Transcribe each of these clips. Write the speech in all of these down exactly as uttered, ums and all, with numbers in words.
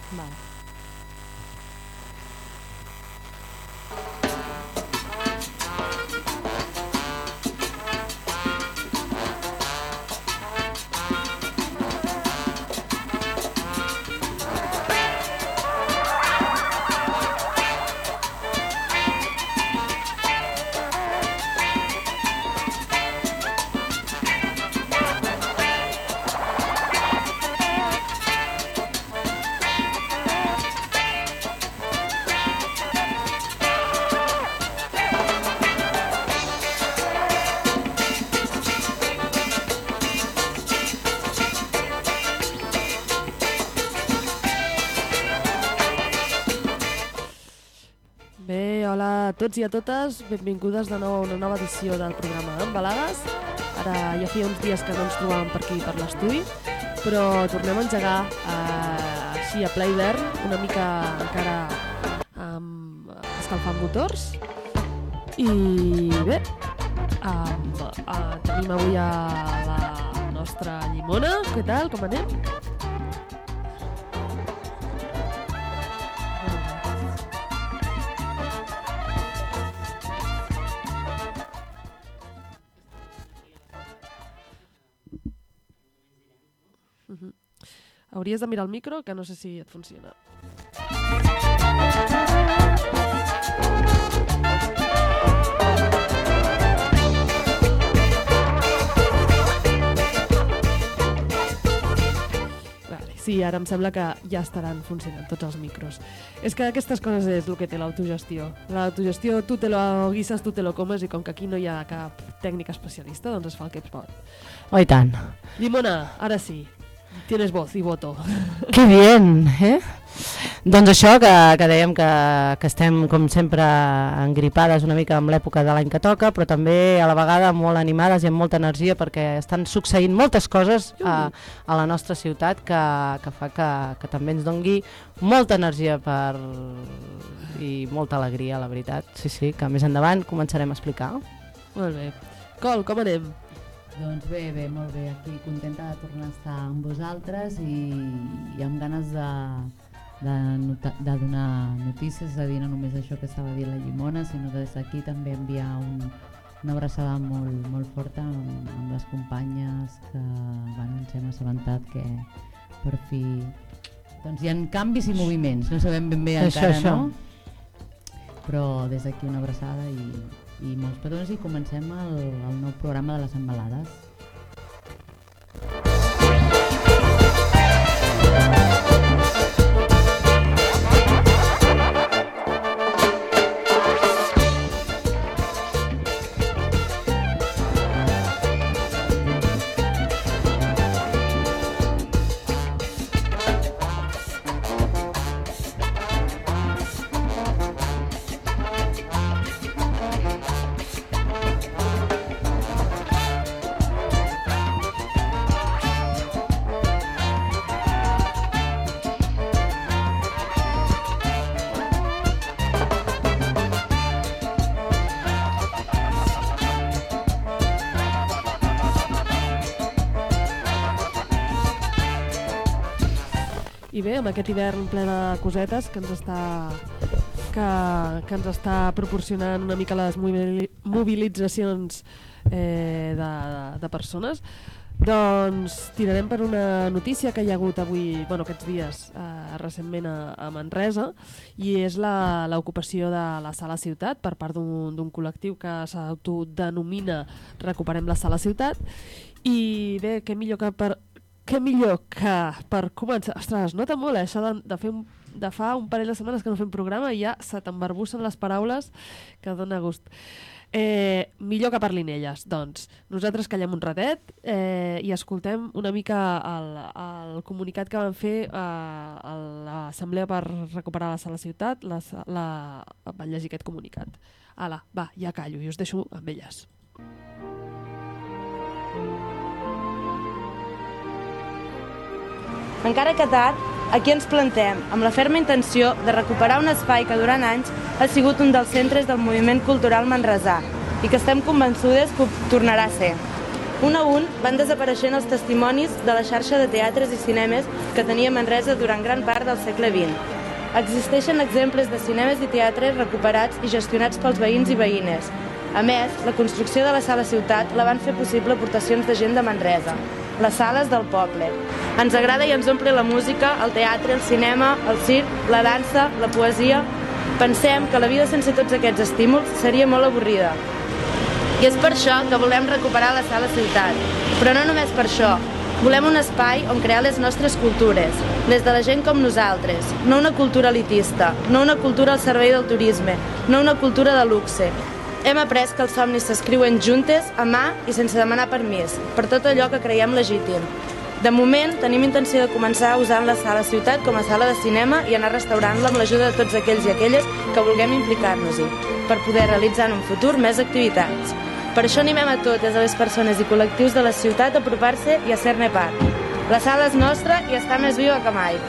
Vale. Hola a tots i a totes, benvingudes de nou a una nova edició del programa Embalades. Ara ja feia uns dies que no ens trobàvem per aquí per l'estudi, però tornem a engegar eh, així a ple hivern, una mica encara um, escalfant motors. I bé, um, uh, tenim avui a la nostra Llimona. Què tal, com anem? Hauries de mirar el micro, que no sé si et funciona. Vale, sí, ara em sembla que ja estaran funcionant tots els micros. És que aquestes coses és el que té l'autogestió. L'autogestió, tu te lo guises, tu te lo comes, i com que aquí no hi ha cap tècnic especialista, doncs es fa el que es pot. Oh, i tant. Llimona, ara sí. Tienes voz i voto. Que bien, eh? Doncs això, que, que dèiem que, que estem, com sempre, engripades una mica amb l'època de l'any que toca, però també a la vegada molt animades i amb molta energia, perquè estan succeint moltes coses a, a la nostra ciutat que, que fa que, que també ens dongui molta energia per, i molta alegria, la veritat. Sí, sí, que més endavant començarem a explicar. Molt bé. Col, com anem? Doncs bé, bé, molt bé. Aquí contenta de tornar a estar amb vosaltres i, i amb ganes de, de, nota, de donar notícies, és a dir, no només això que estava dient la Llimona, sinó des d'aquí també enviar un, una abraçada molt, molt forta amb, amb les companyes que bueno, ens hem assabentat que per fi doncs hi ha canvis i moviments, no sabem ben bé encara, això, això. no? Però des d'aquí una abraçada i i molts petons i comencem el, el nou programa de les Embalades. I bé, amb aquest hivern ple de cosetes que ens està, que, que ens està proporcionant una mica les mobilitzacions eh, de, de persones, doncs tirarem per una notícia que hi ha hagut avui, bueno, aquests dies, eh, recentment a, a Manresa, i és l'ocupació de la Sala Ciutat per part d'un col·lectiu que s'autodenomina Recuperem la Sala Ciutat. I bé, què millor que per... Què millor que per començar... Ostres, es nota molt, eh, això de, de, fer un, de fa un parell de setmanes que no fem programa i ja se t'embarbussen les paraules, que dona gust. Eh, millor que parlin elles. Doncs nosaltres callem un ratet eh, i escoltem una mica el, el comunicat que van fer eh, a l'Assemblea per recuperar la Sala Ciutat. La, la, van llegir aquest comunicat. Ala, va, ja callo i us deixo amb elles. Encara que tard, aquí ens plantem, amb la ferma intenció de recuperar un espai que durant anys ha sigut un dels centres del moviment cultural manresà i que estem convençudes que ho tornarà a ser. Un a un van desapareixent els testimonis de la xarxa de teatres i cinemes que tenia Manresa durant gran part del segle vint. Existeixen exemples de cinemes i teatres recuperats i gestionats pels veïns i veïnes. A més, la construcció de la Sala Ciutat la van fer possible aportacions de gent de Manresa, les sales del poble. Ens agrada i ens omple la música, el teatre, el cinema, el circ, la dansa, la poesia. Pensem que la vida sense tots aquests estímuls seria molt avorrida. I és per això que volem recuperar la Sala Ciutat. Però no només per això. Volem un espai on crear les nostres cultures, les de la gent com nosaltres, no una cultura elitista, no una cultura al servei del turisme, no una cultura de luxe. Hem après que els somnis s'escriuen juntes, a mà i sense demanar permís, per tot allò que creiem legítim. De moment, tenim intenció de començar usant la Sala Ciutat com a sala de cinema i anar restaurant-la amb l'ajuda de tots aquells i aquelles que vulguem implicar-nos-hi, per poder realitzar en un futur més activitats. Per això animem a totes a les persones i col·lectius de la ciutat a apropar-se i a ser-ne part. La sala és nostra i està més viva que mai.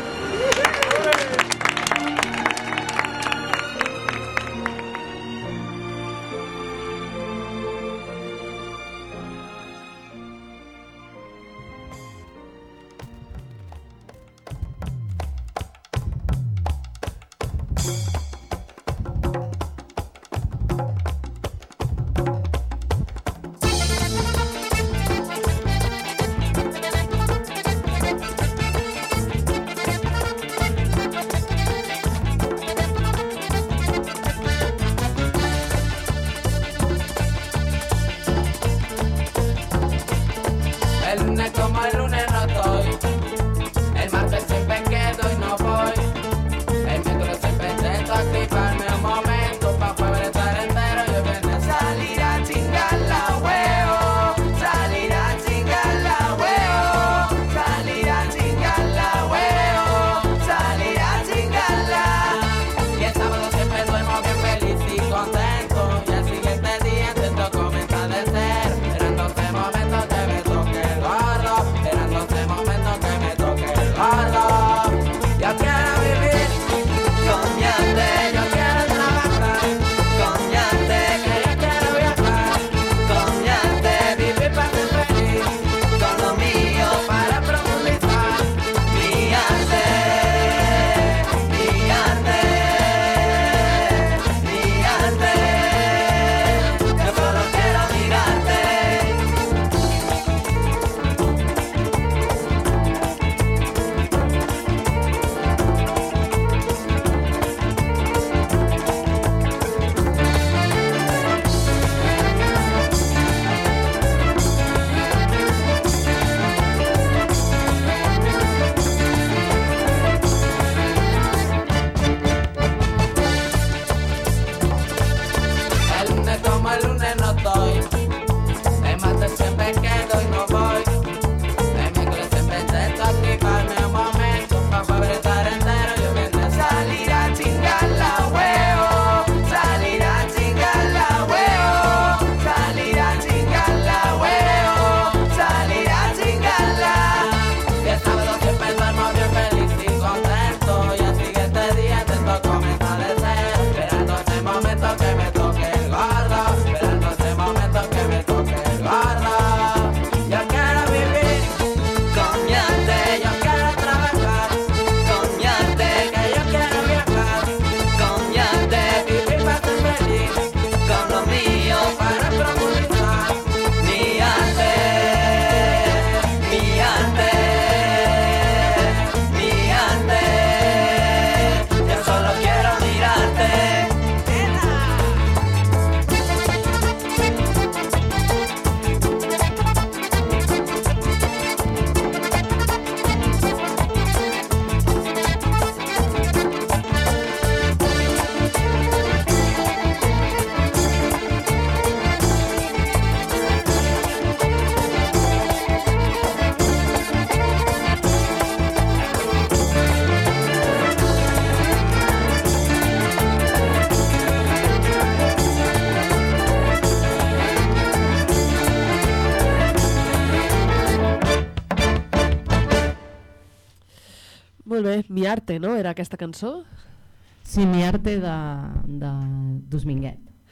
Molt bé, Mi Arte, no? Era aquesta cançó? Sí, Mi Arte de, de Dos Minguet.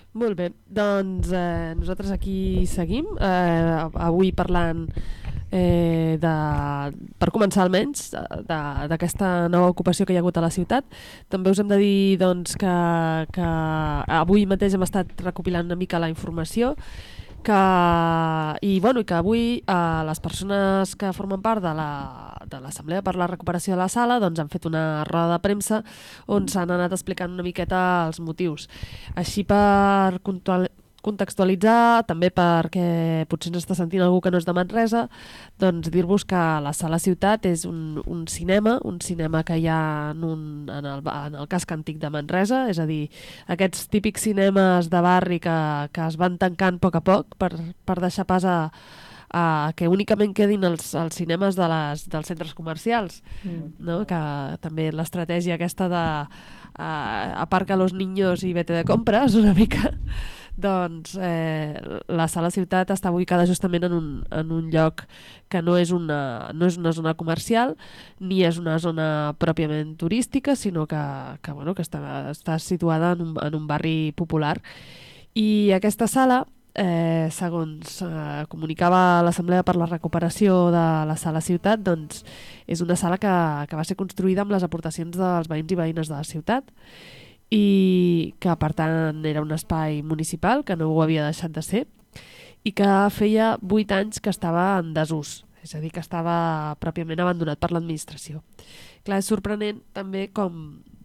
Molt bé, doncs eh, nosaltres aquí seguim, eh, avui parlant, eh, de, per començar almenys, d'aquesta nova ocupació que hi ha hagut a la ciutat. També us hem de dir doncs, que, que avui mateix hem estat recopilant una mica la informació, que, i, bueno, i que avui eh, les persones que formen part de la, de l'Assemblea per la Recuperació de la Sala doncs, han fet una roda de premsa on s'han anat explicant una miqueta els motius. Així per contextualitzar, també perquè potser ens està sentint algú que no és de Manresa, doncs dir-vos que la Sala Ciutat és un, un cinema, un cinema que hi ha en, un, en, el, en el casc antic de Manresa, és a dir, aquests típics cinemes de barri que, que es van tancant a poc a poc per, per deixar pas a, a que únicament quedin els, els cinemes de les, dels centres comercials, mm. no? Que també l'estratègia aquesta de uh, aparca los niños i vete de compres una mica. Doncs eh, la Sala Ciutat està ubicada justament en un, en un lloc que no és, una, no és una zona comercial ni és una zona pròpiament turística, sinó que, que, bueno, que està, està situada en un, en un barri popular. I aquesta sala, eh, segons eh, comunicava l'Assemblea per la Recuperació de la Sala Ciutat, doncs és una sala que, que va ser construïda amb les aportacions dels veïns i veïnes de la ciutat, i que per tant era un espai municipal que no ho havia deixat de ser i que feia vuit anys que estava en desús, és a dir, que estava pròpiament abandonat per l'administració. Clar, és sorprenent també com,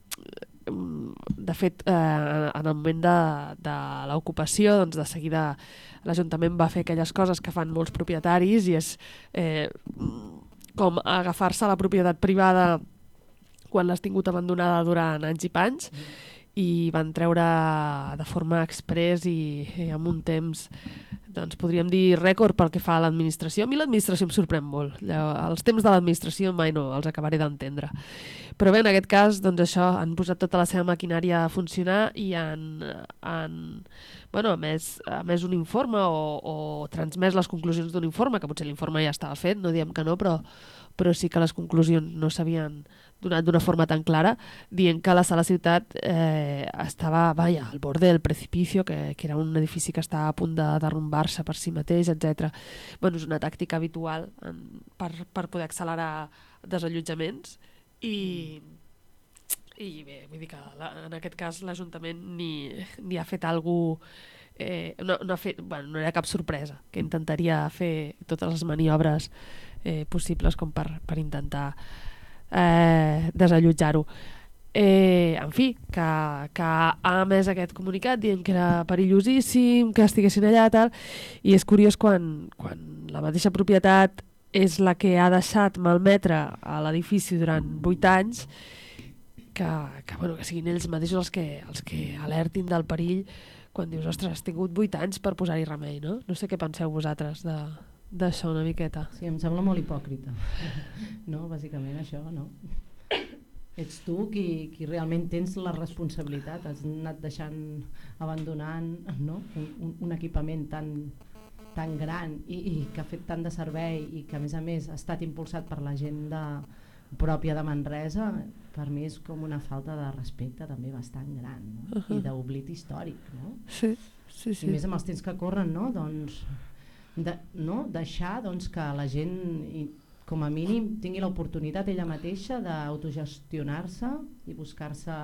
de fet, eh, en el moment de, de l'ocupació, doncs de seguida l'Ajuntament va fer aquelles coses que fan molts propietaris i és eh, com agafar-se a la propietat privada quan l'has tingut abandonada durant anys i panys, i van treure de forma express i, i amb un temps, doncs podríem dir rècord pel que fa a l'administració. A mi l'administració em sorprèn molt. Els temps de l'administració mai no els acabaré d'entendre. Però bé, en aquest cas, doncs això, han posat tota la seva maquinària a funcionar i han, han bueno, a més, a més un informe o, o transmès les conclusions d'un informe, que potser l'informe ja estava fet, no diem que no, però, però sí que les conclusions no s'havien donat d'una forma tan clara, dient que la Sala Ciutat eh, estava vaya, al borde del precipicio, que, que era un edifici que estava a punt de derrumbar-se per si mateix, etcètera. Bueno, és una tàctica habitual en, per, per poder accelerar desallotjaments i, i bé, vull dir que la, en aquest cas l'Ajuntament ni, ni ha fet alguna cosa, eh, no, no, ha fet, bueno, no era cap sorpresa, que intentaria fer totes les maniobres eh, possibles com per, per intentar Eh, desallotjar-ho. Eh, en fi, que, que ha emès aquest comunicat dient que era perillosíssim, que estiguessin allà tal, i és curiós quan, quan la mateixa propietat és la que ha deixat malmetre a l'edifici durant vuit anys, que, que, bueno, que siguin ells mateixos els que, els que alertin del perill quan dius, ostres, has tingut vuit anys per posar-hi remei, no? No sé què penseu vosaltres de... d'això una miqueta. Sí, em sembla molt hipòcrita. No, bàsicament això, no? Ets tu qui, qui realment tens la responsabilitat, has anat deixant, abandonant, no? un, un, un equipament tan, tan gran i, i que ha fet tant de servei i que a més a més ha estat impulsat per la gent de, pròpia de Manresa, per mi és com una falta de respecte també bastant gran, no? Uh-huh. I d'oblit històric, no? Sí, sí, sí. I més amb els temps que corren, no? Doncs De, no? deixar doncs, que la gent i, com a mínim tingui l'oportunitat ella mateixa d'autogestionar-se i buscar-se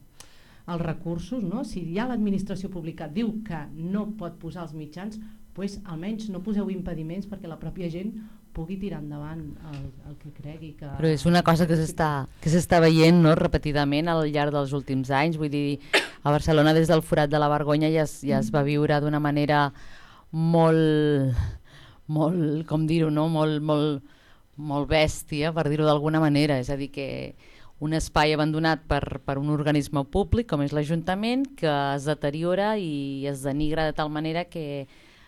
els recursos, no? Si ja l'administració pública diu que no pot posar els mitjans, pues, almenys no poseu impediments perquè la pròpia gent pugui tirar endavant el, el que cregui que... Però és una cosa que s'està que s'està veient, no? Repetidament al llarg dels últims anys, vull dir, a Barcelona des del forat de la Vergonya ja es, ja es va viure d'una manera molt, molt com dir-ho, no? molt, molt, molt bèstia, per dir-ho d'alguna manera. És a dir, que un espai abandonat per, per un organisme públic com és l'Ajuntament, que es deteriora i es denigra de tal manera que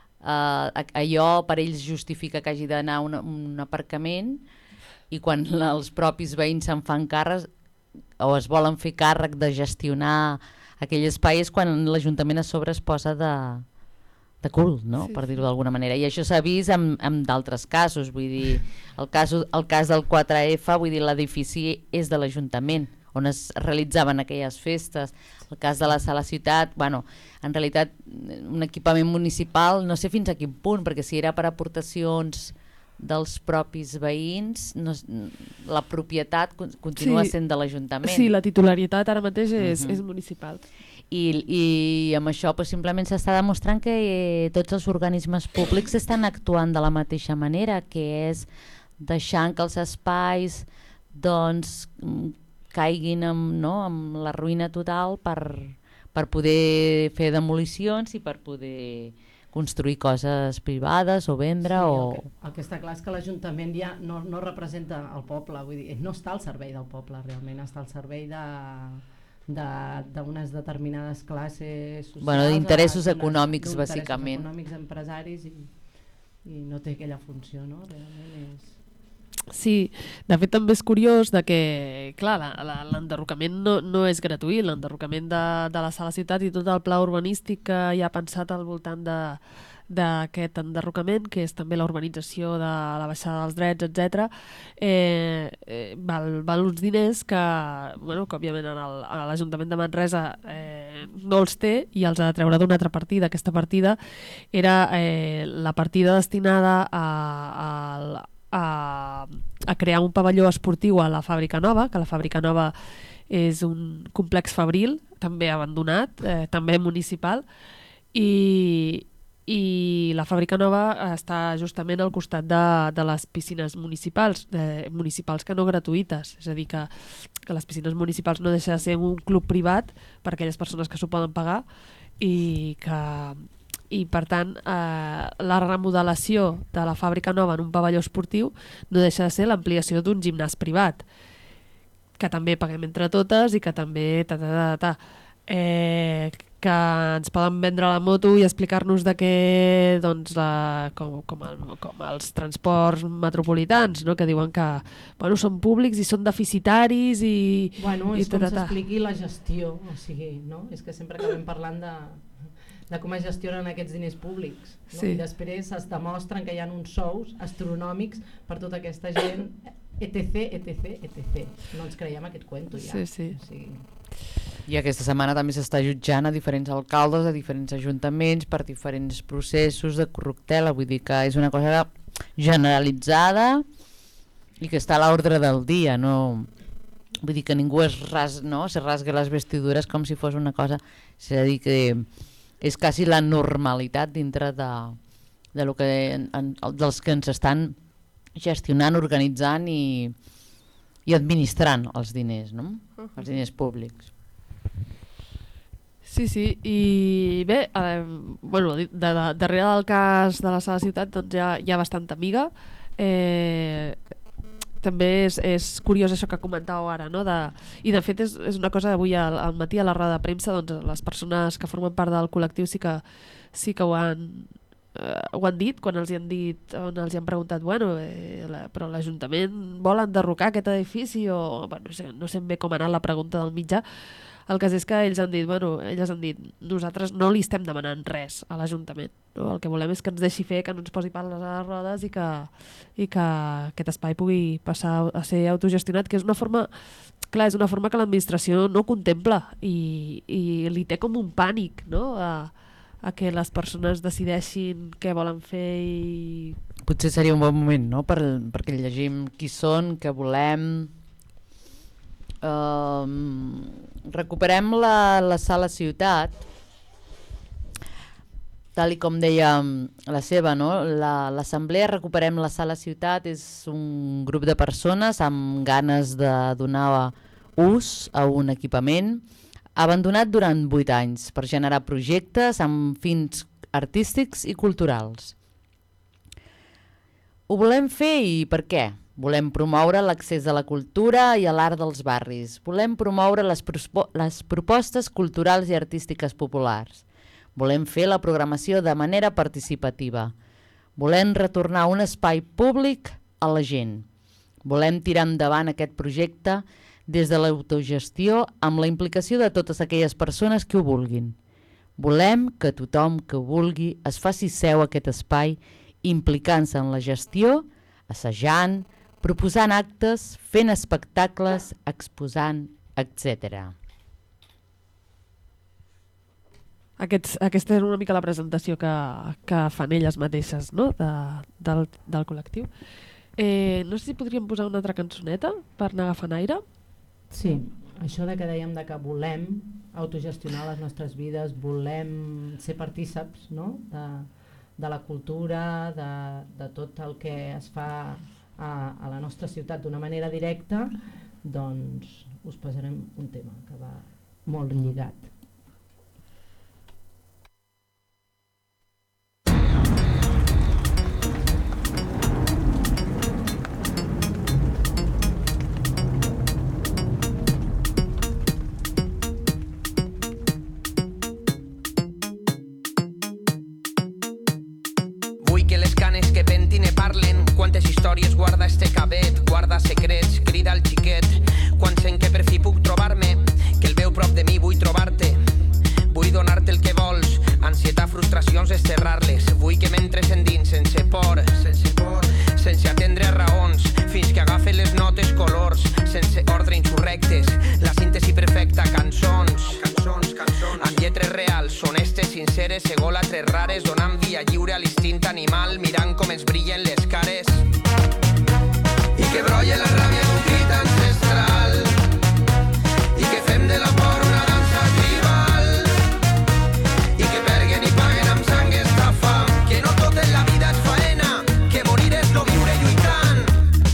eh, allò per ells justifica que hagi d'anar a un, un aparcament, i quan la, els propis veïns se'n fan càrrec o es volen fer càrrec de gestionar aquell espai, és quan l'Ajuntament a sobre es posa de de cul, no? Sí, per dir-ho d'alguna manera. I això s'ha vist en, en d'altres casos, vull dir, el cas, el cas del quatre F, vull dir, l'edifici és de l'Ajuntament, on es realitzaven aquelles festes. El cas de la Sala Ciutat, bueno, en realitat un equipament municipal, no sé fins a quin punt, perquè si era per aportacions dels propis veïns, no, la propietat continua Sí. sent de l'Ajuntament. Sí, la titularitat ara mateix és, Mhm. és municipal. I, i amb això pues, simplement s'està demostrant que eh, tots els organismes públics estan actuant de la mateixa manera, que és deixant que els espais doncs, mm, caiguin amb, no, amb la ruïna total per, per poder fer demolicions i per poder construir coses privades o vendre. Sí, o... el, que, el que està clar és que l'Ajuntament ja no, no representa el poble, vull dir, no està al servei del poble realment, està al servei de d'unes de, determinades classes socials, Bueno, d'interessos d'unes- econòmics, d'interessos bàsicament. econòmics, empresaris, i, i no té aquella funció, no? Realment és... Sí, de fet també és curiós de que, clar, la- la- l'enderrocament no, no és gratuït, l'enderrocament de, de la Sala Ciutat i tot el pla urbanístic que hi ha pensat al voltant de d'aquest enderrocament, que és també la urbanització de la baixada dels drets, etcètera, eh, eh, val, val uns diners que, bueno, que òbviament en el- a l'Ajuntament de Manresa eh, no els té i els ha de treure d'una altra partida. Aquesta partida era eh, la partida destinada a, a, a, a crear un pavelló esportiu a la Fàbrica Nova, que la Fàbrica Nova és un complex fabril, també abandonat, eh, també municipal, i, i la Fàbrica Nova està justament al costat de, de les piscines municipals, eh, municipals que no gratuïtes, és a dir, que, que les piscines municipals no deixa de ser un club privat per a aquelles persones que s'ho poden pagar i que i per tant eh, la remodelació de la Fàbrica Nova en un pavelló esportiu no deixa de ser l'ampliació d'un gimnàs privat que també paguem entre totes i que també ta, ta, ta, ta, eh, que ens poden vendre la moto i explicar-nos de què doncs, la, com, com, el, com els transports metropolitans, no? Que diuen que bueno, són públics i són deficitaris i, Bueno, i és com ta, ta, ta. s'expliqui la gestió, o sigui, no? És que sempre acabem parlant de, de com es gestionen aquests diners públics, no? Sí. I després es demostren que hi ha uns sous astronòmics per tota aquesta gent, etc, etc, etc. No ens creiem aquest cuento ja. Sí, sí. O sigui, I aquesta setmana també s'està jutjant a diferents alcaldes, a diferents ajuntaments, per diferents processos de corruptela. Vull dir que és una cosa generalitzada i que està a l'ordre del dia. No? Vull dir que ningú es, ras, no? se rasga les vestidures com si fos una cosa... És a dir, que és quasi la normalitat dintre de, de lo que, en, dels que ens estan gestionant, organitzant i, i administrant els diners, no? Els diners públics. Sí, sí, i bé, eh, bueno, de, de, darrere del cas de la Sala Ciutat doncs hi ha, hi ha bastanta amiga. Eh, també és, és curiós això que comentàveu ara, no? De, i de fet és, és una cosa avui al, al matí a la roda de premsa, doncs les persones que formen part del col·lectiu sí que, sí que ho han eh, ho han dit, quan els hi han dit on els hi han preguntat, bueno, eh, la, però l'Ajuntament vol enderrocar aquest edifici o, bueno, no sé, no sé bé com ha anat la pregunta del mitjà. El cas és que ells han dit, bueno, elles han dit, nosaltres no li estem demanant res a l'Ajuntament, no? El que volem és que ens deixi fer, que no ens posi pals a les rodes i que, i que aquest espai pugui passar a ser autogestionat, que és una forma, clar, és una forma que l'administració no contempla i, i li té com un pànic, no?, a, a que les persones decideixin què volen fer i... Potser seria un bon moment, no?, per, perquè llegim qui són, què volem... Um, recuperem la, la Sala Ciutat, tal i com deia la seva, no? La, l'assemblea Recuperem la Sala Ciutat és un grup de persones amb ganes de donar ús a un equipament abandonat durant vuit anys per generar projectes amb fins artístics i culturals. Ho volem fer i per què? Volem promoure l'accés a la cultura i a l'art dels barris. Volem promoure les, prospo- les propostes culturals i artístiques populars. Volem fer la programació de manera participativa. Volem retornar un espai públic a la gent. Volem tirar endavant aquest projecte des de l'autogestió amb la implicació de totes aquelles persones que ho vulguin. Volem que tothom que vulgui es faci seu a aquest espai implicant-se en la gestió, assajant, proposant actes, fent espectacles, exposant etcètera. Aquests, aquesta és una mica la presentació que, que fan elles mateixes, no? de, del, del col·lectiu. Eh, no sé si podríem posar una altra cançoneta per anar agafant aire. Sí, això de que dèiem de que volem autogestionar les nostres vides, volem ser partíceps, no? de, de la cultura, de, de tot el que es fa a, a la nostra ciutat d'una manera directa, doncs us posarem un tema que va molt lligat. Quantes històries guarda este cabet, guarda secrets, crida al xiquet. Quan sent que per fi puc trobar-me, que el veu prop de mi vull trobar-te. Vull donar-te el que vols, ansietat, frustracions, desterrar-les. Vull que m'entres endins sense por, sense por, sense atendre a raons, fins que agafe les notes colors, sense ordre insurrectes. La síntesi perfecta, cançons, cançons, cançons, amb lletres reals, honestes, sinceres, egòlatres rares, donant via lliure a l'instint animal, mirant com ens brillen les cares. I que brolla la ràbia d'un crit ancestral, i que fem de la por una dansa tribal, i que perguen i paguen amb sang esta fam, que no tot en la vida és faena, que morir és no viure lluitant.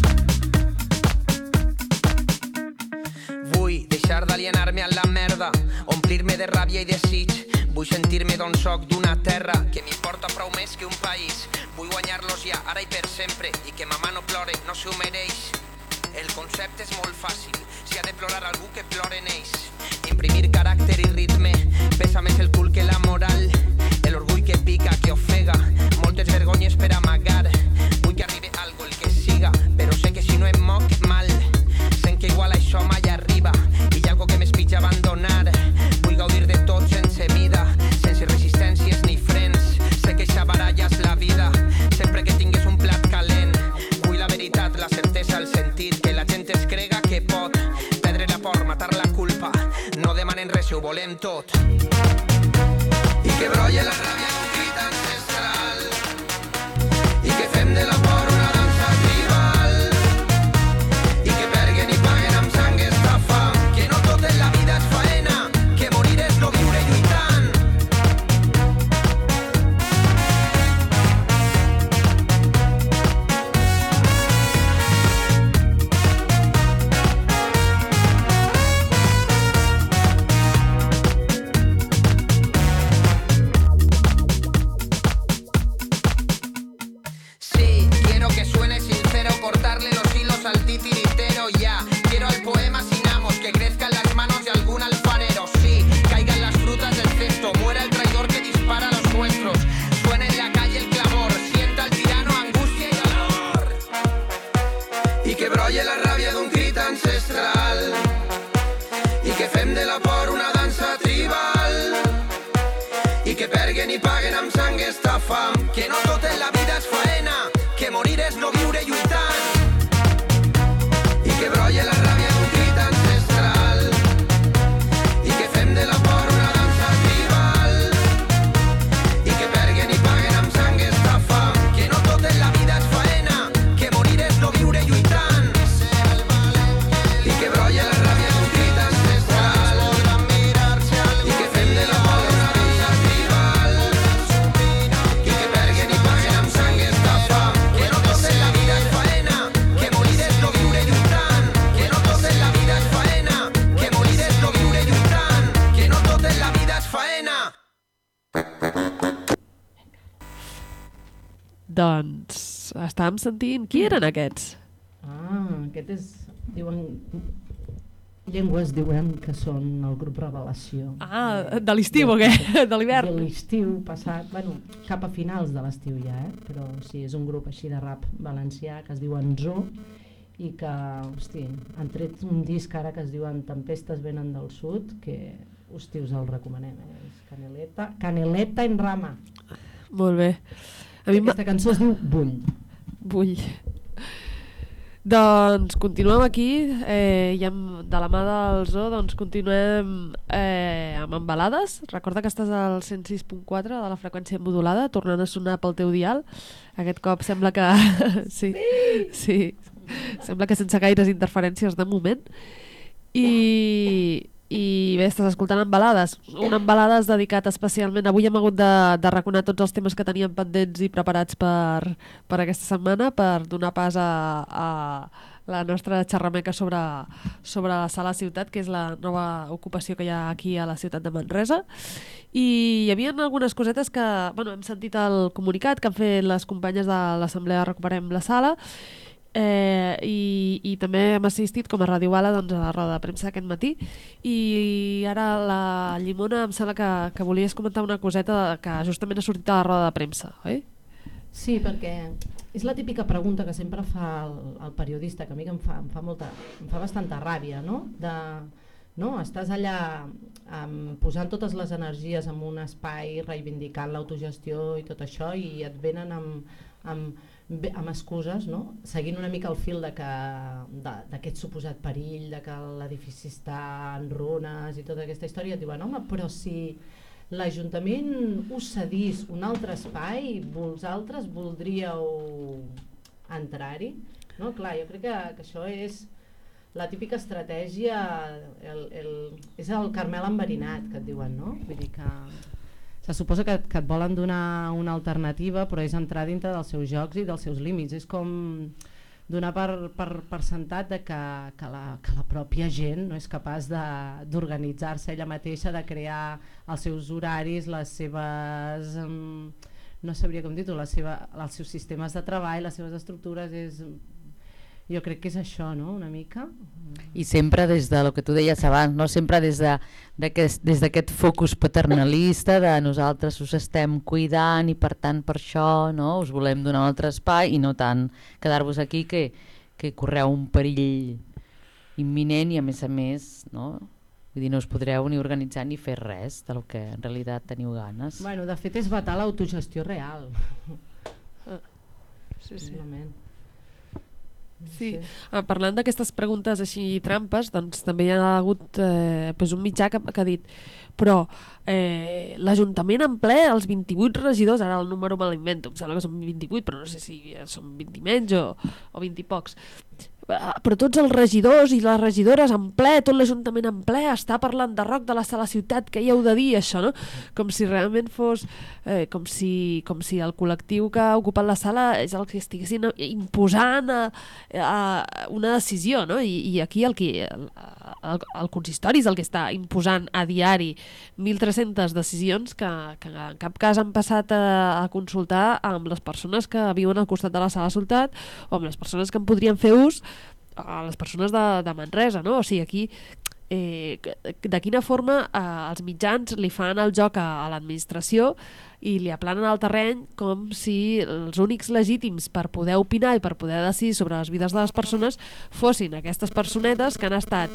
Vull deixar d'alienar-me a la merda, omplir-me de ràbia i desig. Vull sentir-me d'on soc, d'una terra que m'importa prou més que un país. Vull guanyar-los ja, ara i per sempre, i que mamà no plore, no s'ho mereix. El concepte és molt fàcil, si ha de plorar algú que ploren ells. Imprimir caràcter i ritme, pesa més el cul que la moral. L'orgull que pica, que ofega, moltes vergonyes per amagar. Vull que arribi algo, el que siga, però sé que si no em moc mal. Sent que igual això mai arriba, i hi ha algo que m'espitja abandonar. Vull gaudir de tot sense mida, sense resistències ni frens. Sé que eixa baralla és la vida, sempre que tingués un plat calent. Vull la veritat, la certesa, el sentit, que la gent es crega que pot perdre la por, matar la culpa. No demanen res, ho volem tot. I que brolla la ràbia d'un crit ancestral, i que fem de la por una dansa tribal, i que perguen i paguen amb sang esta fam, que no tot en la vida és faena, que morir és no viure lluitant. Sí, quiero que suene sincero, cortarle los hilos al titiritero ya. Quiero al poema sin amos, que crezcan las manos de algún alfarero. Sí, caigan las frutas del cesto, muera el traidor que dispara a los nuestros. Suena en la calle el clamor, sienta al tirano angustia y dolor. I que brolle la ràbia d'un crit ancestral, i que fem de la por una dansa tribal, i que perguen i paguen amb sang esta fam, que no tot en la vida és faena, que morir és no viure lluitant. I que brolle la ràbia d'un crit ancestral, i que fem de la por una dansa tribal, i que perguen i paguen amb sang esta fam, que no tot en la vida és faena, que morir és no viure lluitant. I que brolle la ràbia d'un crit ancestral, i que fem de la por una dansa tribal, i que perguen i paguen amb sang esta fam, que no tot en la vida és faena, que morir és no viure lluitant. Que no tot en la vida és faena, que morir és no viure lluitant. Que no tot en la vida és faena. Doncs estàvem sentint... Qui eren aquests? Ah, aquest és... Diuen... Llengües diuen que són el grup Revelació. Ah, de l'estiu o què? De l'hivern? De l'estiu passat, bueno, cap a finals de l'estiu ja, eh? Però sí, és un grup així de rap valencià que es diuen Zoo i que, hosti, han tret un disc ara que es diuen Tempestes venen del sud, que, hosti, us el recomanem, eh? És Caneleta, Caneleta en rama. Molt bé. A mi Aquesta cançó es diu Vull. Vull. Doncs continuem aquí eh, i amb, de la mà del Zoo doncs continuem eh, amb embalades. Recorda que estàs al cent sis punt quatre de la freqüència modulada, tornant a sonar pel teu dial. Aquest cop sembla que sí, sí, sembla que sense gaires interferències de moment. I, i bé, estàs escoltant Embalades, un Embalades dedicat especialment, avui hem hagut de, de raconar tots els temes que teníem pendents i preparats per, per aquesta setmana, per donar pas a, a la nostra xerrameca sobre, sobre la Sala Ciutat, que és la nova ocupació que hi ha aquí a la ciutat de Manresa. I hi havia algunes cosetes que, bueno, hem sentit el comunicat que han fet les companyes de l'Assemblea Recuperem la Sala, Eh, i, i també hem assistit com a Ràdio Bala doncs, a la roda de premsa aquest matí, i ara la Llimona em sembla que, que volies comentar una coseta que justament ha sortit a la roda de premsa, oi? Sí, perquè és la típica pregunta que sempre fa el, el periodista, que a mi que em fa, em fa, molta, em fa bastanta ràbia, no? De, no? Estàs allà um, posant totes les energies en un espai, reivindicant l'autogestió i tot això, i et venen amb, amb amb excuses, no? Seguint una mica el fil d'aquest suposat perill, de que l'edifici està en runes i tota aquesta història, et diuen, home, però si l'Ajuntament us cedís un altre espai, vosaltres voldríeu entrar-hi? No? Clar, jo crec que, que això és la típica estratègia, el, el, és el Carmel enverinat, que et diuen, no? Vull dir que se suposa que, que et volen donar una alternativa, però és entrar dintre dels seus jocs i dels seus límits. És com donar per, per, per sentat de que, que, la, que la pròpia gent no és capaç d'organitzar-se ella mateixa, de crear els seus horaris, les seves, um, no sabria com dir-ho, seva, els seus sistemes de treball, les seves estructures. És, jo crec que és això, no?, una mica. I sempre des de lo que tu deies abans, no? Sempre des d'aquest de, d'aquest focus paternalista de nosaltres us estem cuidant i per tant per això, no?, us volem donar un altre espai i no tant quedar-vos aquí que, que correu un perill imminent i a més a més, no?, vull dir, no us podreu ni organitzar ni fer res del que en realitat teniu ganes. Bueno, de fet és vetar l'autogestió real. Ah, sí, sí. Sí. Ah, parlant d'aquestes preguntes així trampes, doncs també hi ha hagut eh, pues un mitjà que, que ha dit però eh, l'Ajuntament en ple, els vint-i-vuit regidors, ara el número me l'invento, em sembla que són vint-i-vuit, però no sé si són vint i menys o, o vint i pocs, però tots els regidors i les regidores en ple, tot l'Ajuntament en ple està parlant de rock de la Sala Ciutat, què hi heu de dir això, no? Com si realment fos eh, com, si, com si el col·lectiu que ha ocupat la sala és el que estiguessin imposant a, a una decisió, no? I, i aquí el, que, el, el, el consistori és el que està imposant a diari mil tres-centes decisions que, que en cap cas han passat a, a consultar amb les persones que viuen al costat de la Sala Ciutat o amb les persones que en podrien fer ús, a les persones de, de Manresa, no? O sigui, aquí eh, de quina forma eh, els mitjans li fan el joc a, a l'administració i li aplanen el terreny com si els únics legítims per poder opinar i per poder decidir sobre les vides de les persones fossin aquestes personetes que han estat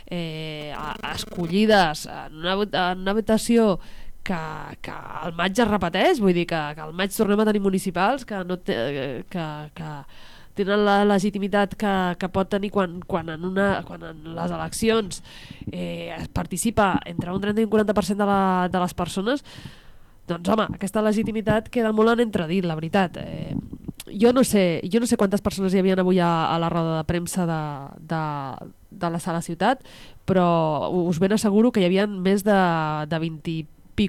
eh, escollides en una, en una votació que, que al maig es repeteix, vull dir que, que al maig tornem a tenir municipals que no té, que, que tenen la legitimitat que, que pot tenir quan, quan, en una, quan en les eleccions eh, es participa entre un trenta i un quaranta per cent de, la, de les persones, doncs home, aquesta legitimitat queda molt en entredit, la veritat. Eh, jo, no sé, jo no sé quantes persones hi havia avui a, a la roda de premsa de, de, de la Sala Ciutat, però us ben asseguro que hi havia més de, de vint i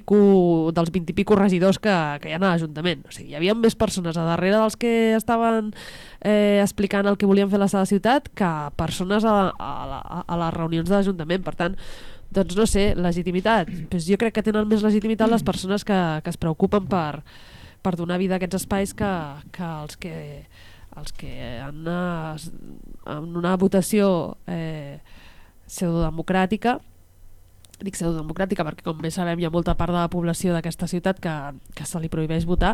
pico, dels vint i pico regidors que, que hi ha a l'Ajuntament. O sigui, hi havia més persones a darrere dels que estaven eh, explicant el que volien fer a la Sala Ciutat que persones a, a, a, a les reunions de l'Ajuntament. Per tant, doncs no sé, legitimitat. Pues jo crec que tenen més legitimitat les persones que, que es preocupen per, per donar vida a aquests espais que, que els que els que en una, en una votació eh, pseudodemocràtica, dic pseudodemocràtica perquè com bé sabem hi ha molta part de la població d'aquesta ciutat que, que se li prohibeix votar,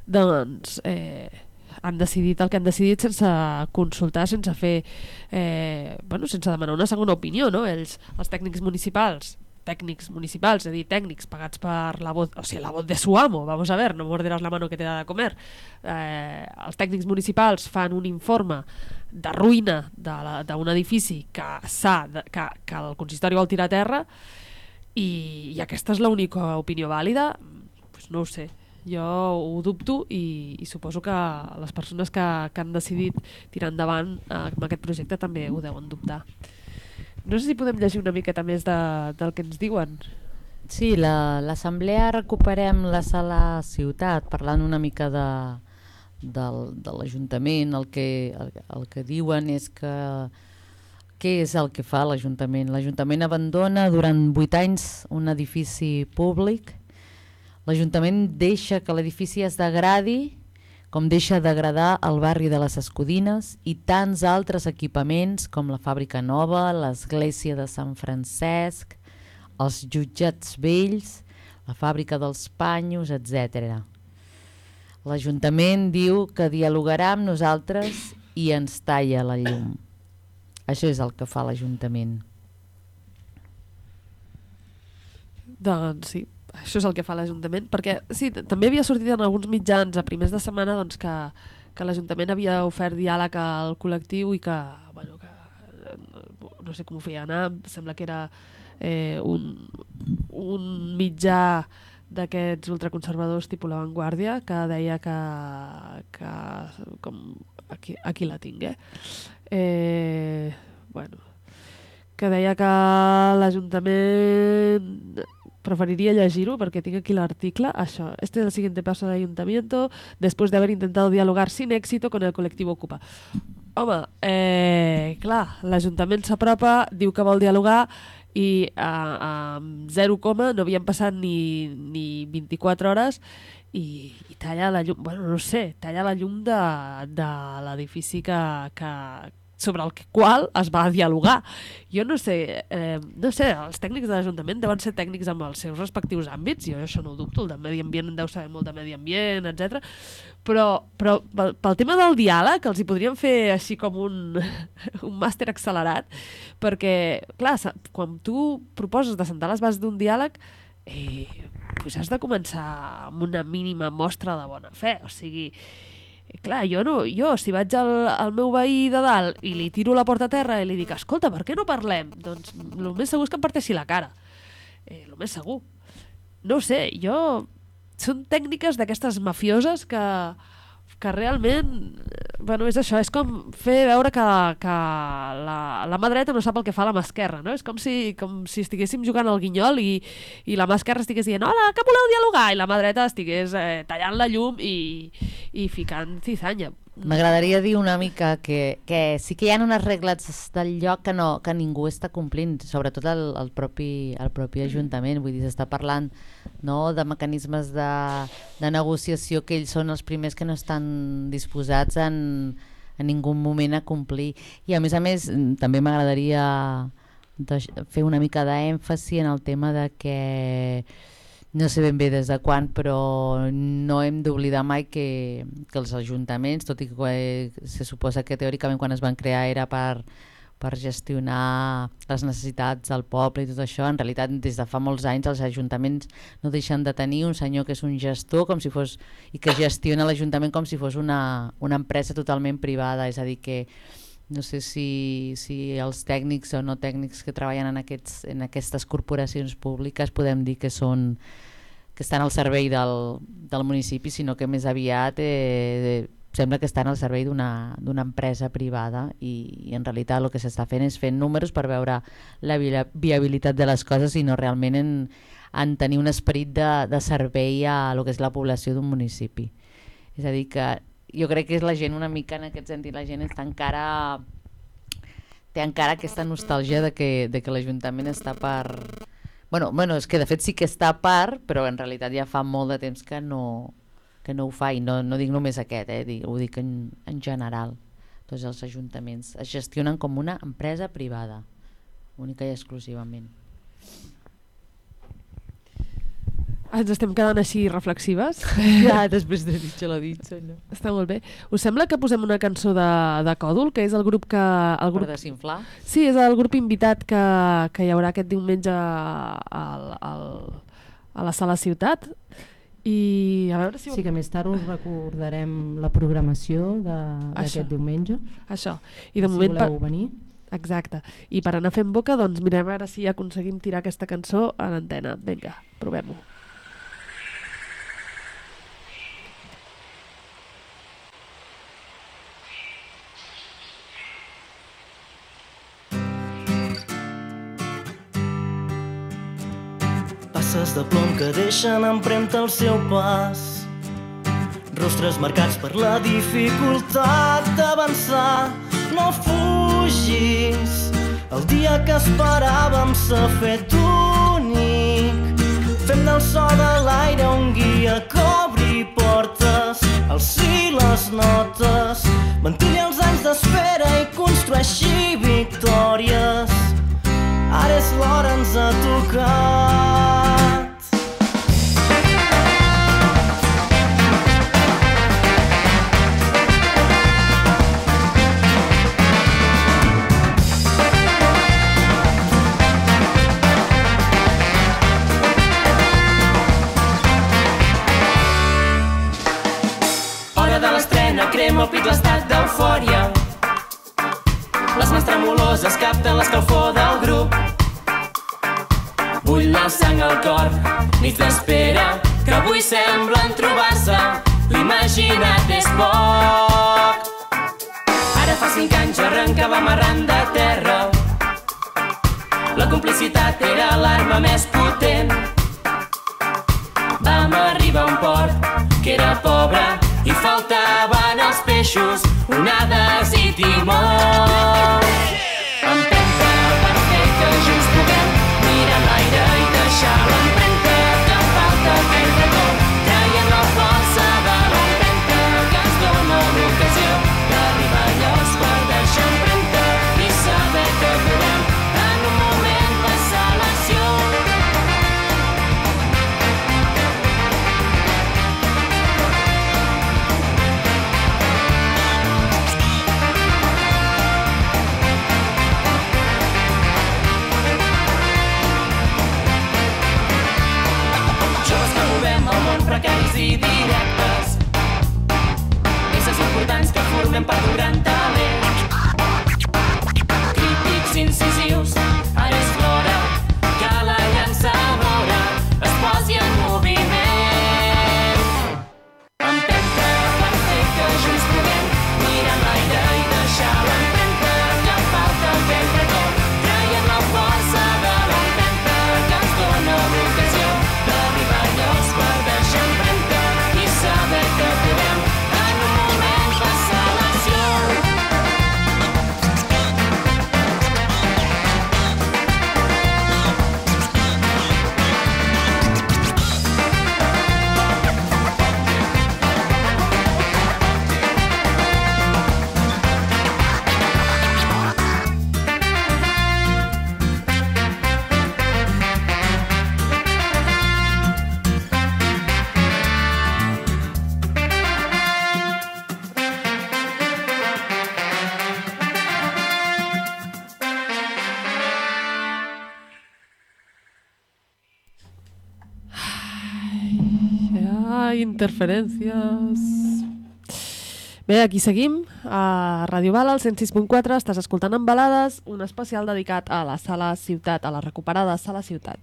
doncs eh, han decidit el que han decidit sense consultar, sense fer eh, bueno, sense demanar una segona opinió, no? Ells, els tècnics municipals tècnics municipals, és a dir, tècnics pagats per la voz, o sigui, la voz de su amo, vamos a ver, no morderàs la mano que te da de comer. Eh, els tècnics municipals fan un informe de ruïna d'un edifici que, de, que, que el consistori vol tirar a terra i, i aquesta és l'única opinió vàlida, pues no ho sé. Jo ho dubto i, i suposo que les persones que, que han decidit tirar endavant eh, amb aquest projecte també ho deuen dubtar. No sé si podem llegir una miqueta més de, del que ens diuen. Sí, l'assemblea la, recuperem la sala ciutat parlant una mica de, del, de l'Ajuntament. El que, el, el que diuen és que què és el que fa l'Ajuntament? L'Ajuntament abandona durant vuit anys un edifici públic. L'Ajuntament deixa que l'edifici es degradi com deixa d'agradar el barri de les Escudines i tants altres equipaments com la Fàbrica Nova, l'Església de Sant Francesc, els jutjats vells, la Fàbrica dels Panyos, etcètera. L'Ajuntament diu que dialogarà amb nosaltres i ens talla la llum. Això és el que fa l'Ajuntament. Doncs sí. Això és el que fa l'Ajuntament, perquè sí, també havia sortit en alguns mitjans a primers de setmana doncs, que, que l'Ajuntament havia ofert diàleg al col·lectiu i que, bueno, que no sé com ho feia anar, sembla que era eh, un, un mitjà d'aquests ultraconservadors tipus La Vanguardia que deia que, que com, aquí, aquí la tinc, eh? Eh, bueno, que deia que l'Ajuntament... Preferiría llegir-ho perquè tinc aquí l'article. Això, este es el siguiente paso del ayuntamiento después de haber intentado dialogar sin éxito con el colectivo Ocupa. Home, eh, clar, l'Ajuntament s'apropa, diu que vol dialogar i a, a zero coma no havien passat ni, ni vint-i-quatre hores i, i talla la llum, bueno, no sé, talla la llum de, de l'edifici que, que, sobre el qual es va dialogar. Jo no sé, eh, no sé, els tècnics de l'Ajuntament deuen ser tècnics amb els seus respectius àmbits, jo això no ho dubto, el de medi ambient deu saber molt de medi ambient, etcètera. Però, però pel, pel tema del diàleg els hi podríem fer així com un, un màster accelerat, perquè, clar, quan tu proposes de sentar les bases d'un diàleg, eh, pues has de començar amb una mínima mostra de bona fe, o sigui, clar, jo, no, jo si vaig al, al meu veí de dalt i li tiro la porta a terra i li dic, escolta, per què no parlem? Doncs el més segur és que em parteixi la cara. Eh, el més segur. No ho sé, jo... Són tècniques d'aquestes mafioses que, que realment... Bueno, és això, és com fer veure que, que la, la mà dreta no sap el que fa la mà esquerra, no? És com si, com si estiguéssim jugant al guinyol i, i la mà esquerra estigués dient hola, que voleu dialogar? I la mà dreta estigués eh, tallant la llum i, i ficant cizanya. M'agradaria dir una mica que, que sí que hi ha unes regles del lloc que, no, que ningú està complint, sobretot el, el, propi, el propi Ajuntament. Vull dir, s'està parlant, no, de mecanismes de, de negociació que ells són els primers que no estan disposats en, en ningú moment a complir. I a més a més també m'agradaria fer una mica d'èmfasi en el tema de que no sé ben bé des de quan, però no hem d'oblidar mai que, que els ajuntaments, tot i que se suposa que teòricament quan es van crear era per, per gestionar les necessitats del poble i tot això, en realitat des de fa molts anys els ajuntaments no deixen de tenir un senyor que és un gestor com si fos, i que gestiona l'Ajuntament com si fos una, una empresa totalment privada, és a dir que no sé si, si els tècnics o no tècnics que treballen en, aquests, en aquestes corporacions públiques podem dir que són que estan al servei del, del municipi, sinó que més aviat eh, sembla que estan al servei d'una empresa privada i, i en realitat el que s'està fent és fent números per veure la viabilitat de les coses i no realment en, en tenir un esperit de, de servei a lo que és la població d'un municipi. És a dir que jo crec que és la gent una mica en aquest sentit, la gent està encara té encara aquesta nostàlgia de que, de que l'Ajuntament està per... Bueno, bueno, és que de fet sí que està a part, però en realitat ja fa molt de temps que no, que no ho fa, i no, no dic només aquest, eh, dic, ho dic en, en general. Tots els ajuntaments es gestionen com una empresa privada, única i exclusivament. Ens estem quedant així reflexives. Ja, després de dicho lo dicho, no? Està molt bé. Us sembla que posem una cançó de, de Còdol, que és el grup que... El grup... Per desinflar? Sí, és el grup invitat que, que hi haurà aquest diumenge al, al, a la Sala Ciutat. I a veure si... Sí, que més tard us recordarem la programació d'aquest diumenge. Això. I de si moment voleu per... venir. Exacte. I per anar fent boca, doncs mirem a veure si aconseguim tirar aquesta cançó a l'antena. Vinga, provem-ho. Passes de plom que deixen empremta al seu pas, rostres marcats per la dificultat d'avançar. No fugis, el dia que esperàvem s'ha fet únic. Fem del so de l'aire un guia que obri portes, el sí les notes, ventili els anys d'espera i construeixi victòries. Ara és l'hora, ens ha tocat. Hora de l'estrena, crema el pit l'estat d'eufòria. Les mans tremoloses capten l'escalfor del grup. Bull la sang al cor, nits d'espera que avui semblen trobar-se. L'imaginat és poc. Ara fa cinc anys arrencàvem arran de terra. La complicitat era l'arma més potent. Vam arribar a un port que era pobre i faltaven els peixos, onades i timó. Empenta per fer que junts puguem mirar l'aire i deixar l'empremta que falta aquell record, traient la força de l'empenta que ens dona l'ocasió d'arribar a llocs per deixar empremta i saber que podem en un moment passar l'acció. Precaris i directes, éssers importants que formem part d'un gran talent. Crítics incisius, ara és l'hora que la llançadora es posi en moviment. Empenta per fer que junts puguem mirar l'aire i deixar l'empremta que falta aquell record, traient la força de l'empenta que ens dona l'ocasió d'arribar a llocs per deixar empremta i saber que podem en un moment passar l'acció. Interferències. Bé, aquí seguim a Ràdio Bala, al cent sis punt quatre. Estàs escoltant En Balades, un especial dedicat a la Sala Ciutat, a la recuperada Sala Ciutat.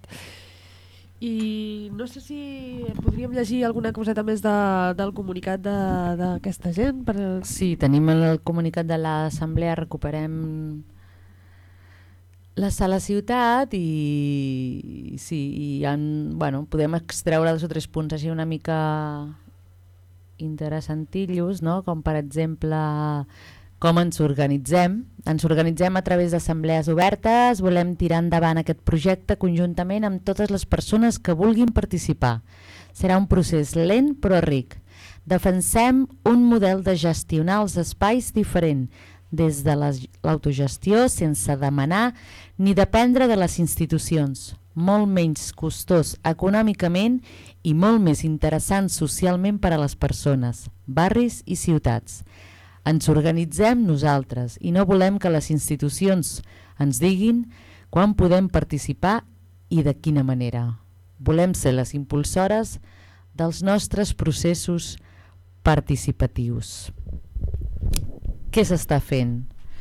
I no sé si podríem llegir alguna coseta més de, del comunicat d'aquesta gent. Per... Sí, tenim el comunicat de l'Assemblea Recuperem la Sala Ciutat i sí, i en, bueno, podem extreure dos o tres punts així una mica interessantillos, no? Com per exemple com ens organitzem. Ens organitzem a través d'assemblees obertes, volem tirar endavant aquest projecte conjuntament amb totes les persones que vulguin participar. Serà un procés lent però ric. Defensem un model de gestionar els espais diferent, des de l'autogestió, sense demanar ni dependre de les institucions, molt menys costós econòmicament i molt més interessant socialment per a les persones, barris i ciutats. Ens organitzem nosaltres i no volem que les institucions ens diguin quan podem participar i de quina manera. Volem ser les impulsores dels nostres processos participatius. Què s'està fent?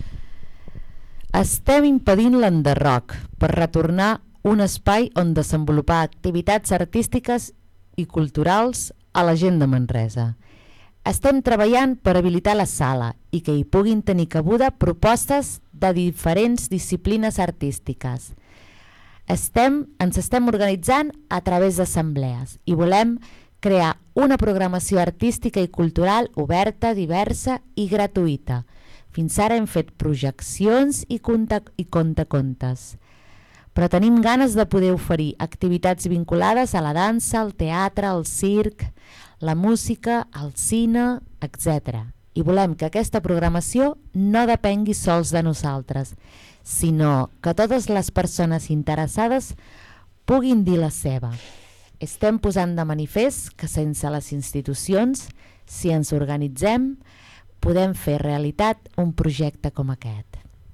Estem impedint l'enderroc per retornar un espai on desenvolupar activitats artístiques i culturals a la gent de Manresa. Estem treballant per habilitar la sala i que hi puguin tenir cabuda propostes de diferents disciplines artístiques. Estem, ens estem organitzant a través d'assemblees i volem crear una programació artística i cultural oberta, diversa i gratuïta. Fins ara hem fet projeccions i, conta, i contacontes. Però tenim ganes de poder oferir activitats vinculades a la dansa, al teatre, al circ, la música, el cine, etcètera. I volem que aquesta programació no depengui sols de nosaltres, sinó que totes les persones interessades puguin dir la seva. Estem posant de manifest que sense les institucions, si ens organitzem, podem fer realitat un projecte com aquest.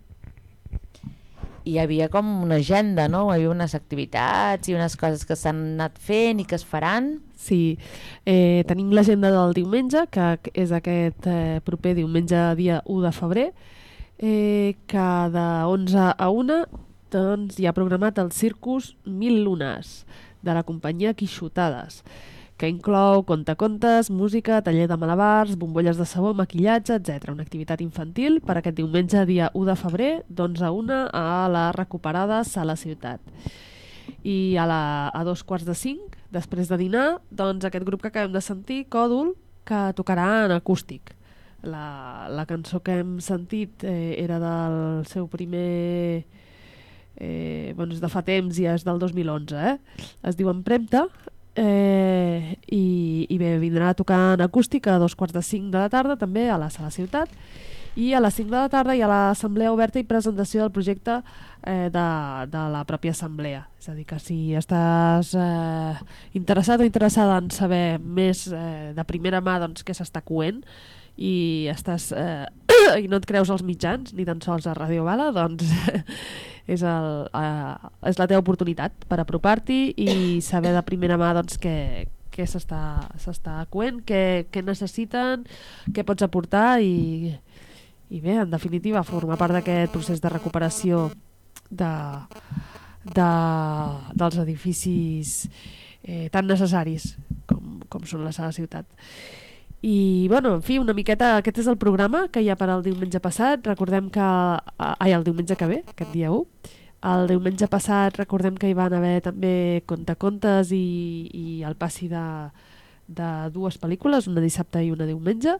Hi havia com una agenda, no? Hi havia unes activitats i unes coses que s'han anat fent i que es faran. Sí, eh, tenim l'agenda del diumenge, que és aquest eh, proper diumenge dia u de febrer, eh, que de onze a una doncs, hi ha programat el Circus Mil Lunes de la companyia Quixotades, que inclou contacontes, música, taller de malabars, bombolles de sabó, maquillatge, etcètera. Una activitat infantil per aquest diumenge dia u de febrer d'onze a una a la recuperada Sala Ciutat. I a, la, a dos quarts de cinc, després de dinar, doncs aquest grup que acabem de sentir, Còdol, que tocarà en acústic. La, la cançó que hem sentit eh, era del seu primer... Eh, bueno, és de fa temps i és del dos mil onze, eh? Es diu Empremta, eh, i, i bé, vindrà a tocar en acústic a dos quarts de cinc de la tarda, també a la Sala Ciutat, i a les cinc de la tarda hi ha l'assemblea oberta i presentació del projecte eh, de, de la pròpia assemblea. És a dir, que si estàs eh, interessat o interessada en saber més eh, de primera mà doncs, què s'està coent i estàs eh, i no et creus els mitjans, ni tan sols a Radio Bala, doncs és, el, eh, és la teva oportunitat per apropar-t'hi i saber de primera mà doncs, què, què s'està coent, què, què necessiten, què pots aportar i, i bé, en definitiva, formar part d'aquest procés de recuperació de, de, dels edificis eh, tan necessaris com, com són la Sala Ciutat. I, bueno, en fi, una miqueta, aquest és el programa que hi ha per al diumenge passat. Recordem que... Ai, el diumenge que ve, aquest dia u. El diumenge passat recordem que hi van haver també contacontes i, i el passi de, de dues pel·lícules, una dissabte i una diumenge.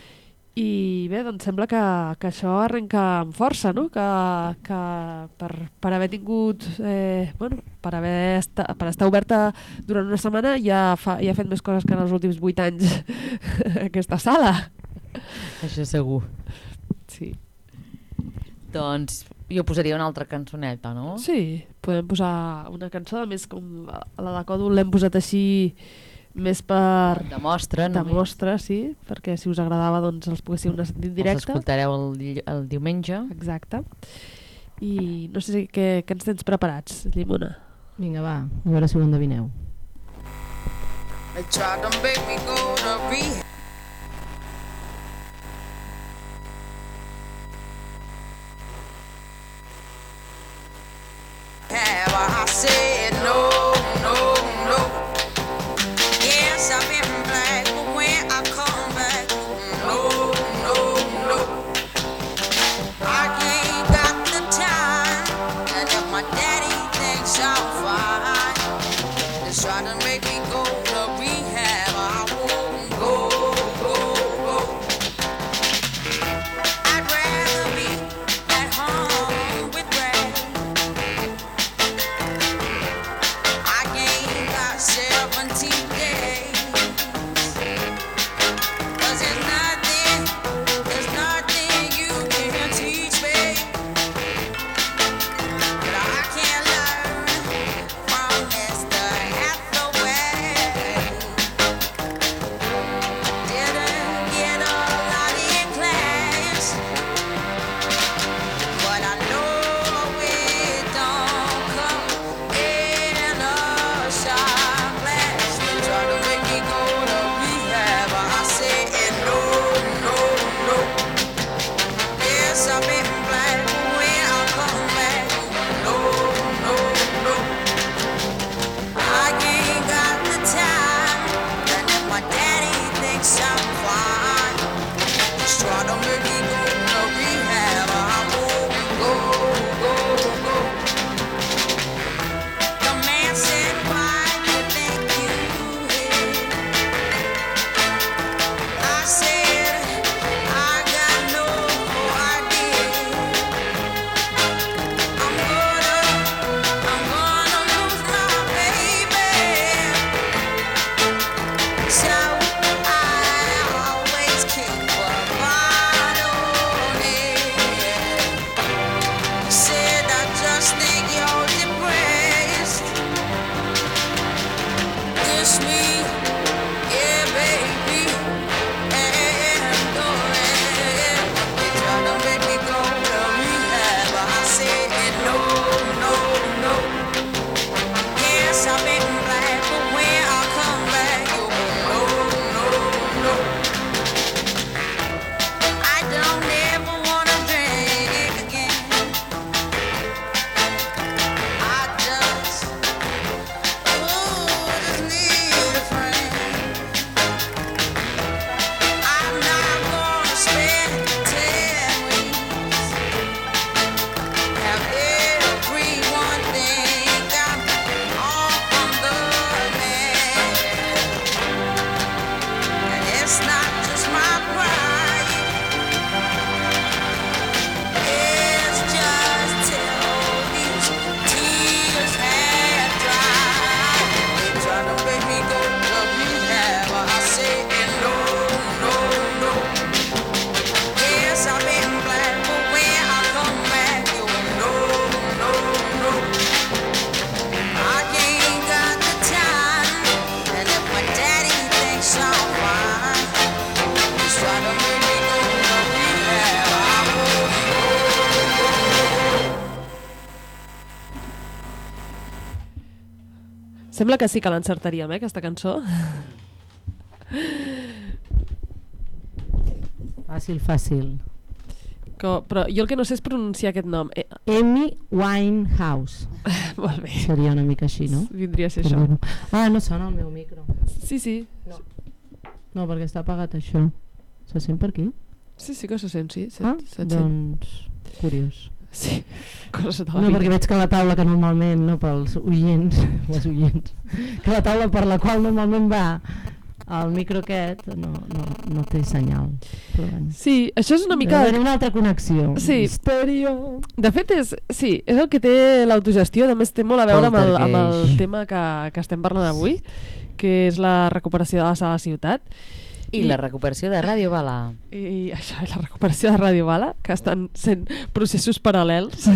I bé, doncs sembla que, que això arrenca amb força, no? Que, que per, per haver tingut... Eh, bueno, per, haver esta, per estar oberta durant una setmana ja, fa, ja ha fet més coses que en els últims vuit anys aquesta sala. Això segur. Sí. Doncs jo posaria una altra cançoneta, no? Sí, podem posar una cançó, a més com la de Còdol l'hem posat així més per... De mostra, de mostra, sí, perquè si us agradava doncs els poguéssiu anar sentint directe. Els escoltareu el, el diumenge. Exacte. I no sé què, què ens tens preparats, Llimona. Vinga, va, a veure si ho endevineu. They tried to make me go to rehab. I said no, no, no. Yes, I've been black, but when I come back, no, no, no. I ain't got the time, and if my daddy thinks I'm fine, they try to make me go to rehab. I won't go, go, go. I'd rather be at home with Brad. I ain't got seventeen days, 'cause there's nothing, there's nothing you can teach me. But Sembla que sí que l'encertaríem, eh, aquesta cançó. Fàcil, fàcil. Co, però jo el que no sé és pronunciar aquest nom. Eh, Amy Winehouse. molt bé. Seria una mica així, no? Vindria a ser això. Perdona. Ah, no sona el meu micro. Sí, sí. No, no perquè està apagat això. Se sent per aquí? Sí, sí que se sent, sí. Set, Ah, set, doncs, curiós. Sí, coses de la No, vida. perquè veig que la taula que normalment, no pels oients, les oients, que la taula per la qual normalment va el micro aquest no, no, no té senyal. Però bueno. Sí, això és una mica... Deu haver una altra connexió. Sí. Estèreo. De fet, és, sí, és el que té l'autogestió, a més té molt a veure amb el, amb el tema que, que estem parlant avui, que és la recuperació de la sala ciutat. I, I la recuperació de Ràdio Bala. I, i això, i la recuperació de Ràdio Bala, que estan sent processos paral·lels.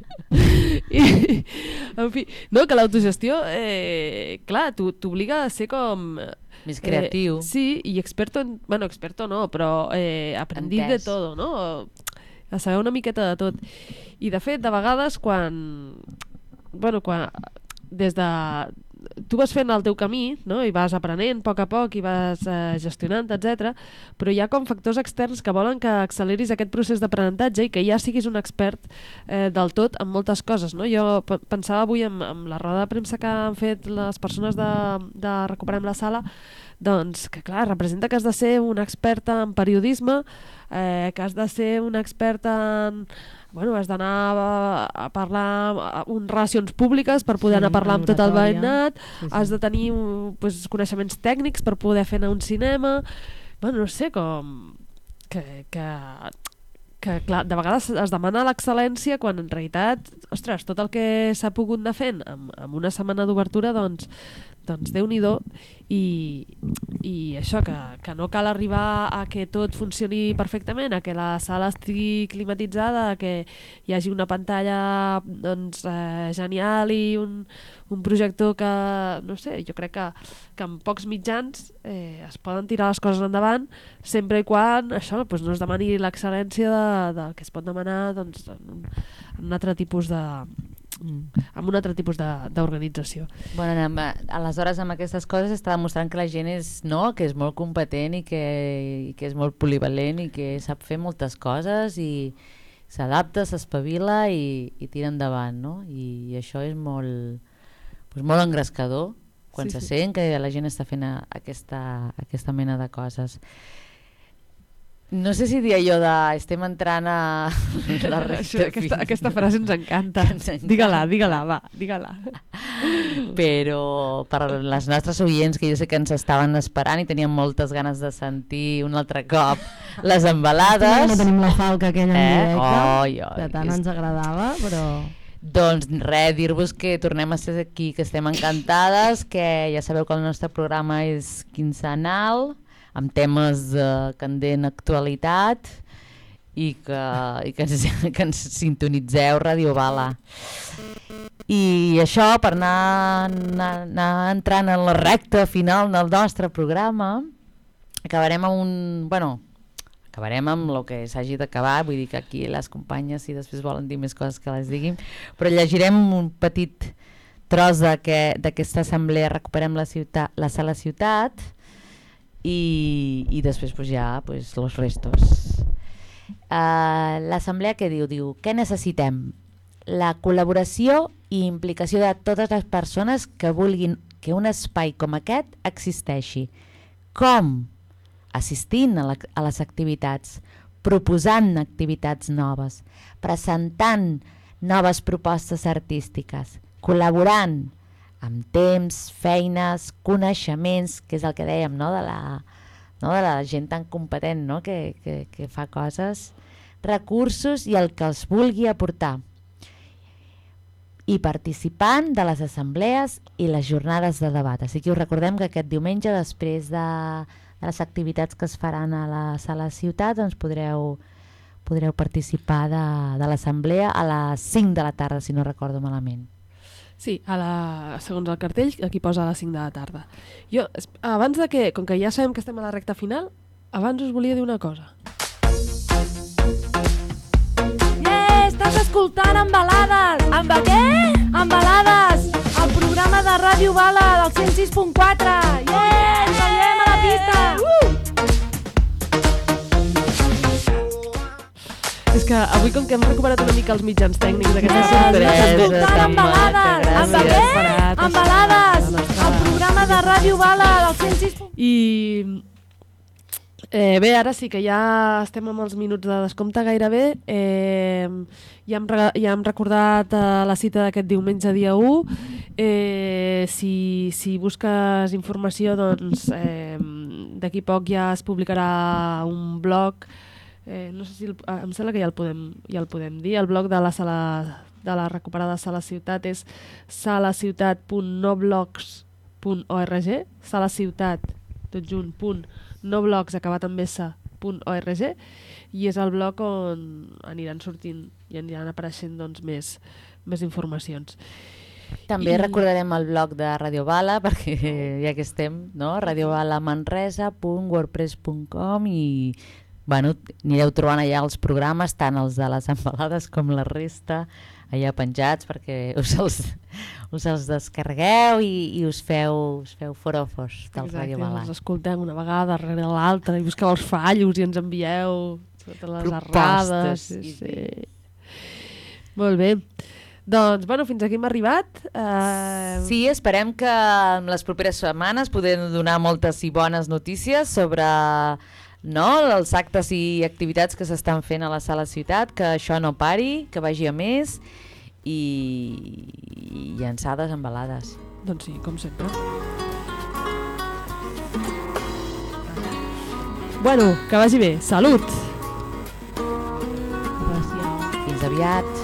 I, en fi, no, que l'autogestió, eh, clar, t'obliga a ser com... Més creatiu. Eh, sí, i experto, en, bueno, experto no, però eh, aprendit de todo, no? A saber una miqueta de tot. I de fet, de vegades, quan... Bueno, quan... Des de... Tu vas fent el teu camí, no? I vas aprenent a poc a poc i vas eh, gestionant, etcètera. Però hi ha com factors externs que volen que acceleris aquest procés d'aprenentatge i que ja siguis un expert eh, del tot en moltes coses, no? Jo pensava avui en, en la roda de premsa que han fet les persones de, de Recuperem la Sala, doncs que clar, representa que has de ser un expert en periodisme, eh, que has de ser un expert en... Bueno, has d'anar a, a parlar en relacions públiques per poder sí, anar a parlar amb tot el veïnat, sí, sí. Has de tenir un, pues, coneixements tècnics per poder fer anar un cinema, bueno, no sé, com que, que, que clar, de vegades es demana l'excel·lència quan en realitat, ostres, tot el que s'ha pogut anar fent en, en una setmana d'obertura, doncs, doncs Déu-n'hi-do, i, i això, que, que no cal arribar a que tot funcioni perfectament, a que la sala estigui climatitzada, a que hi hagi una pantalla doncs, eh, genial i un, un projector que, no sé, jo crec que, que amb pocs mitjans eh, es poden tirar les coses endavant, sempre i quan això doncs, no es demani l'excel·lència de, del que es pot demanar doncs, en, un, en un altre tipus de... amb un altre tipus d'organització. Bueno, amb, aleshores amb aquestes coses està demostrant que la gent és, no, que és molt competent i que, i que és molt polivalent i que sap fer moltes coses i s'adapta, s'espavila i, i tira endavant, no? I això és molt, doncs molt engrescador quan sí, se sí. sent que la gent està fent aquesta, aquesta mena de coses. No sé si dir allò de estem entrant a la recta aquesta, aquesta frase ens encanta. ens encanta. Digue-la, digue-la, va, digue-la. Però per les nostres oients, que jo sé que ens estaven esperant i tenien moltes ganes de sentir un altre cop les embalades... No tenim la falca aquella en eh? directe, oi, oi, que tant ens agradava, però... Doncs res, dir-vos que tornem a ser aquí, que estem encantades, que ja sabeu que el nostre programa és quinzenal, amb temes de candent actualitat i que, i que, ens, que ens sintonitzeu Ràdio Bala. I això, per anar, anar, anar entrant en la recta final del nostre programa, acabarem amb un... Bueno, acabarem amb el que s'hagi d'acabar, vull dir que aquí les companyes, si després volen dir més coses que les diguin, però llegirem un petit tros d'aquesta assemblea Recuperem la, ciutat, la Sala Ciutat, i, i després pues, ja pues, los restos. Uh, L'assemblea que diu? Diu, què necessitem? La col·laboració i implicació de totes les persones que vulguin que un espai com aquest existeixi. Com? Assistint a, la, a les activitats, proposant activitats noves, presentant noves propostes artístiques, col·laborant amb temps, feines, coneixements, que és el que dèiem, no? De, la, no? de la gent tan competent, no? que, que, que fa coses, recursos i el que els vulgui aportar. I participant de les assemblees i les jornades de debat. Així que us recordem que aquest diumenge, després de, de les activitats que es faran a la Sala Ciutat, doncs podreu, podreu participar de, de l'assemblea a les cinc de la tarda, si no recordo malament. Sí, a la, segons el cartell, aquí posa a les cinc de la tarda. Jo, abans de que, com que ja sabem que estem a la recta final, abans us volia dir una cosa. Yeah, estàs escoltant Embalades! Amb què? Embalades! El programa de Ràdio Bala cent sis punt quatre. Yeah, ens veiem a la pista. Uh! És que avui, com que hem recuperat una mica els mitjans tècnics d'aquesta Quina sorpresa, Escoltant tan amb balades, maca, amb gràcies. què? Amb balades, el programa de Ràdio Bala del cent sis punt quatre. I eh, bé, ara sí que ja estem amb els minuts de descompte gairebé. Eh, ja, hem re ja hem recordat eh, la cita d'aquest diumenge dia u. Eh, si, si busques informació, doncs eh, d'aquí poc ja es publicarà un blog. Eh, no sé si el, em sembla que ja el, podem, ja el podem dir. El blog de la sala de la recuperada Sala Ciutat és salaciutat punt noblogs punt org, salaciutat, tot junt, punt noblogs, acabat amb s, punt org, i és el blog on aniran sortint i aniran apareixent doncs, més, més informacions. També I- recordarem el blog de Radio Bala, perquè ja que estem, no? radiobalamanresa punt wordpress punt com, i bueno, anireu trobant allà els programes, tant els de les embalades com la resta, allà penjats, perquè us els, us els descarregueu i, i us feu, us feu forofos del Radio Bala. Els escoltem una vegada darrere l'altra i busqueu els fallos i ens envieu totes les Propostes, errades. Sí, sí, sí. Molt bé. Doncs, bueno, fins aquí hem arribat. Uh... Sí, esperem que en les properes setmanes podem donar moltes i bones notícies sobre, no, els actes i activitats que s'estan fent a la Sala Ciutat, que això no pari, que vagi a més, i, i llançades embalades. Doncs sí, com sempre. Bueno, que vagi bé. Salut! Gràcies. Fins aviat.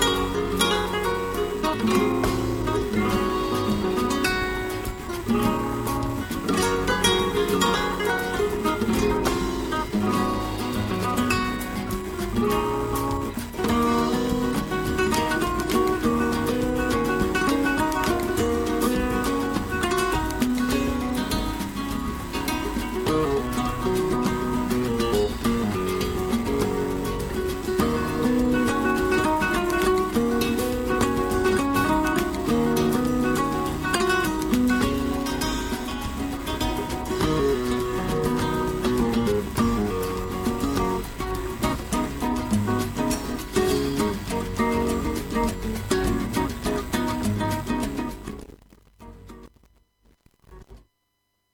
Thank you.